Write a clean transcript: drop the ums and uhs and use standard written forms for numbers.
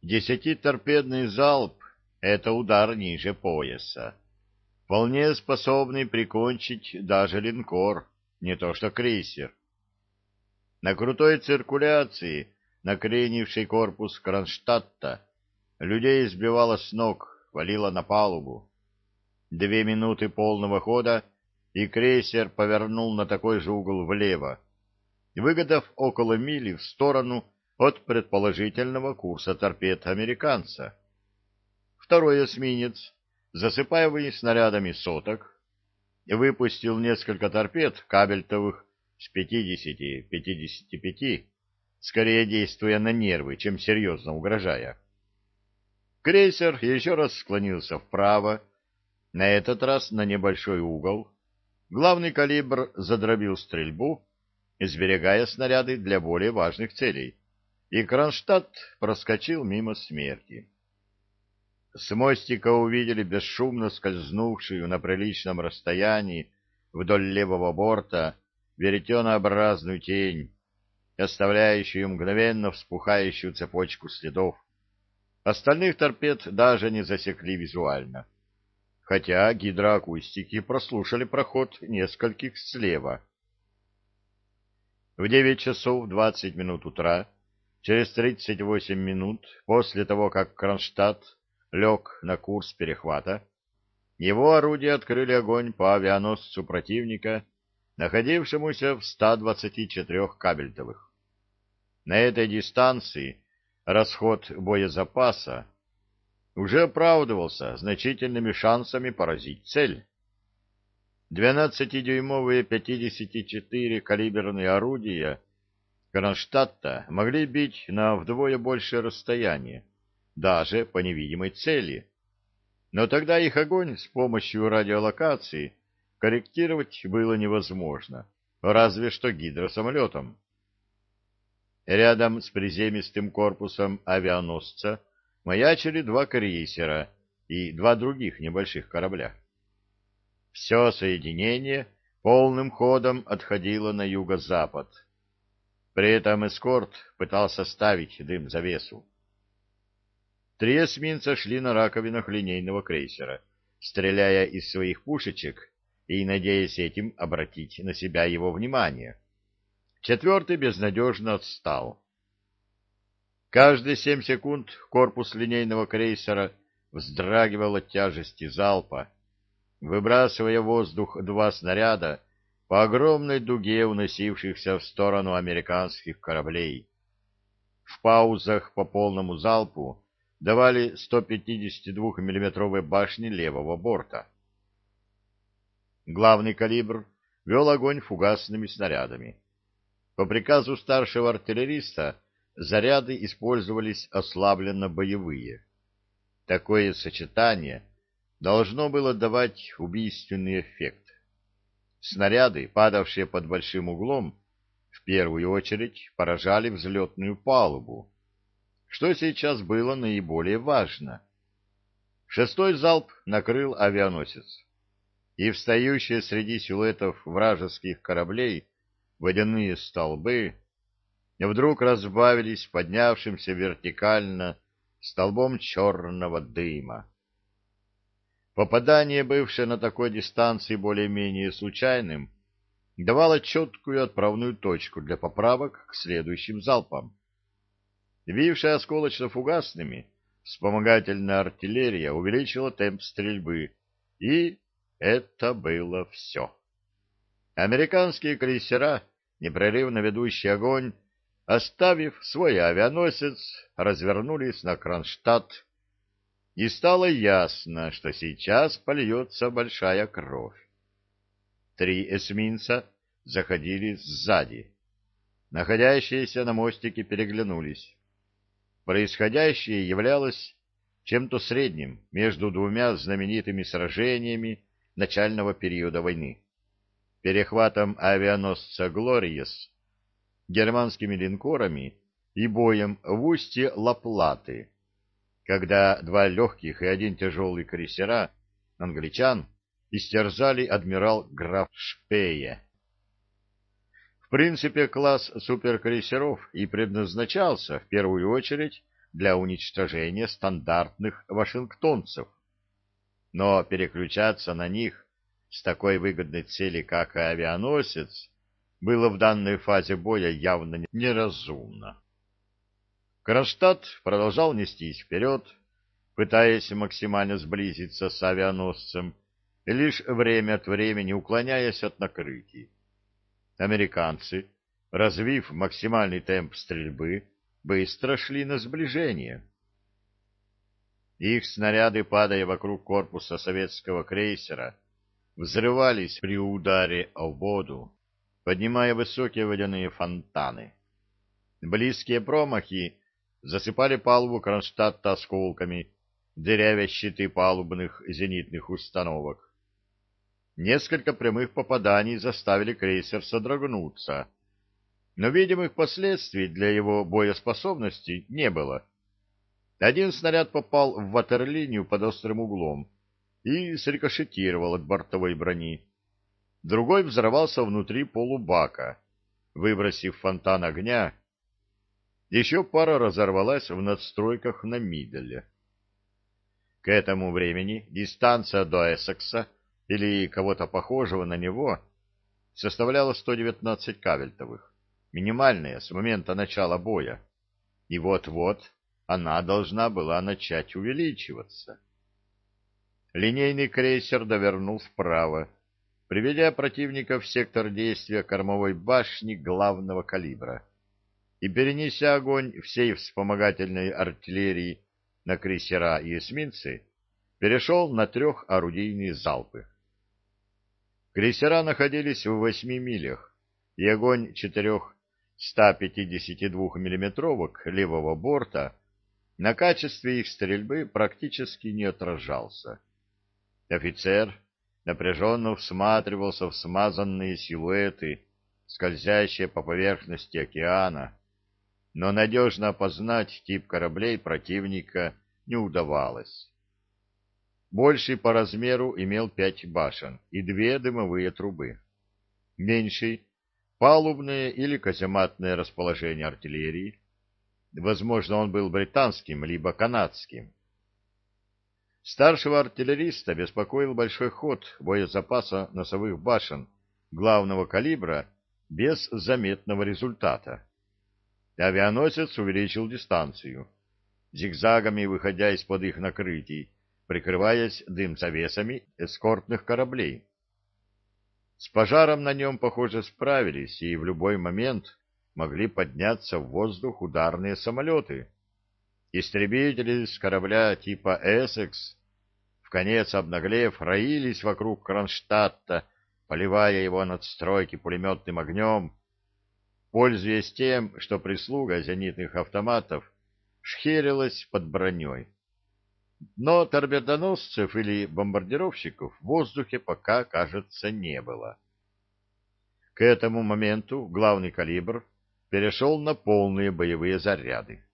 10-торпедный залп — это удар ниже пояса, вполне способный прикончить даже линкор, не то что крейсер. На крутой циркуляции, накренившей корпус Кронштадта, людей сбивало с ног, валило на палубу. 2 минуты полного хода, и крейсер повернул на такой же угол влево, выгодав около мили в сторону от предположительного курса торпед американца. Второй эсминец, засыпаемый снарядами соток, выпустил несколько торпед кабельтовых с 50-55, скорее действуя на нервы, чем серьезно угрожая. Крейсер еще раз склонился вправо, на этот раз на небольшой угол. Главный калибр задробил стрельбу, сберегая снаряды для более важных целей, и Кронштадт проскочил мимо смерти. С мостика увидели бесшумно скользнувшую на приличном расстоянии вдоль левого борта веретенообразную тень, оставляющую мгновенно вспухающую цепочку следов. Остальных торпед даже не засекли визуально, хотя гидроакустики прослушали проход нескольких слева. В 9 часов 20 минут утра, через 38 минут после того, как Кронштадт лег на курс перехвата, его орудия открыли огонь по авианосцу противника, находившемуся в 124 кабельтовых. На этой дистанции расход боезапаса уже оправдывался значительными шансами поразить цель. 12-дюймовые 54 калиберные орудия Кронштадта могли бить на вдвое большее расстояние, даже по невидимой цели. Но тогда их огонь с помощью радиолокации корректировать было невозможно, разве что гидросамолетом. Рядом с приземистым корпусом авианосца маячили 2 крейсера и 2 других небольших корабля. Все соединение полным ходом отходило на юго-запад. При этом эскорт пытался ставить дым-завесу. 3 эсминца шли на раковинах линейного крейсера, стреляя из своих пушечек и надеясь этим обратить на себя его внимание. 4-й безнадежно отстал. Каждые 7 секунд корпус линейного крейсера вздрагивал от тяжести залпа, выбрасывая в воздух 2 снаряда по огромной дуге уносившихся в сторону американских кораблей. В паузах по полному залпу давали 152-миллиметровые башни левого борта. Главный калибр вел огонь фугасными снарядами. По приказу старшего артиллериста заряды использовались ослабленно-боевые. Такое сочетание должно было давать убийственный эффект. Снаряды, падавшие под большим углом, в первую очередь поражали взлетную палубу, что сейчас было наиболее важно. 6-й залп накрыл авианосец, и встающие среди силуэтов вражеских кораблей водяные столбы вдруг разбавились поднявшимся вертикально столбом черного дыма. Попадание, бывшее на такой дистанции более-менее случайным, давало четкую отправную точку для поправок к следующим залпам. Бившая осколочно-фугасными, вспомогательная артиллерия увеличила темп стрельбы, и это было все. Американские крейсера, непрерывно ведущий огонь, оставив свой авианосец, развернулись на Кронштадт, и стало ясно, что сейчас польется большая кровь. 3 эсминца заходили сзади. Находящиеся на мостике переглянулись. Происходящее являлось чем-то средним между 2 знаменитыми сражениями начального периода войны: перехватом авианосца «Глориес» германскими линкорами и боем в устье Ла-Платы, когда 2 легких и 1 тяжелый крейсера англичан истерзали адмирал граф Шпее. В принципе, класс суперкрейсеров и предназначался в первую очередь для уничтожения стандартных вашингтонцев. Но переключаться на них с такой выгодной цели, как авианосец, было в данной фазе боя явно неразумно. Кронштадт продолжал нестись вперед, пытаясь максимально сблизиться с авианосцем, и лишь время от времени уклоняясь от накрытий. Американцы, развив максимальный темп стрельбы, быстро шли на сближение. Их снаряды, падая вокруг корпуса советского крейсера, взрывались при ударе о воду, поднимая высокие водяные фонтаны. Близкие промахи засыпали палубу Кронштадта осколками, дырявя щиты палубных зенитных установок. Несколько прямых попаданий заставили крейсер содрогнуться, но видимых последствий для его боеспособности не было. Один снаряд попал в ватерлинию под острым углом и срикошетировал от бортовой брони. Другой взорвался внутри полубака, выбросив фонтан огня. Еще пара разорвалась в надстройках на Мидделе. К этому времени дистанция до Эссекса или кого-то похожего на него составляла 119 кабельтовых, минимальная с момента начала боя, и вот-вот она должна была начать увеличиваться. Линейный крейсер довернул вправо, приведя противника в сектор действия кормовой башни главного калибра и перенеся огонь всей вспомогательной артиллерии на крейсера и эсминцы, перешел на трехорудийные залпы. Крейсера находились в 8 милях, и огонь 4 152-миллиметровок левого борта на качестве их стрельбы практически не отражался. Офицер напряженно всматривался в смазанные силуэты, скользящие по поверхности океана, но надежно опознать тип кораблей противника не удавалось. Больший по размеру имел 5 башен и 2 дымовые трубы. Меньший — палубное или казематное расположение артиллерии. Возможно, он был британским либо канадским. Старшего артиллериста беспокоил большой ход боезапаса носовых башен главного калибра без заметного результата. Авианосец увеличил дистанцию, зигзагами выходя из-под их накрытий, прикрываясь дым-завесами эскортных кораблей. С пожаром на нем, похоже, справились, и в любой момент могли подняться в воздух ударные самолеты. Истребители с корабля типа «Эссекс», вконец обнаглев, роились вокруг Кронштадта, поливая его надстройки пулеметным огнем, пользуясь тем, что прислуга зенитных автоматов шхерилась под броней. Но торпедоносцев или бомбардировщиков в воздухе пока, кажется, не было. К этому моменту главный калибр перешел на полные боевые заряды.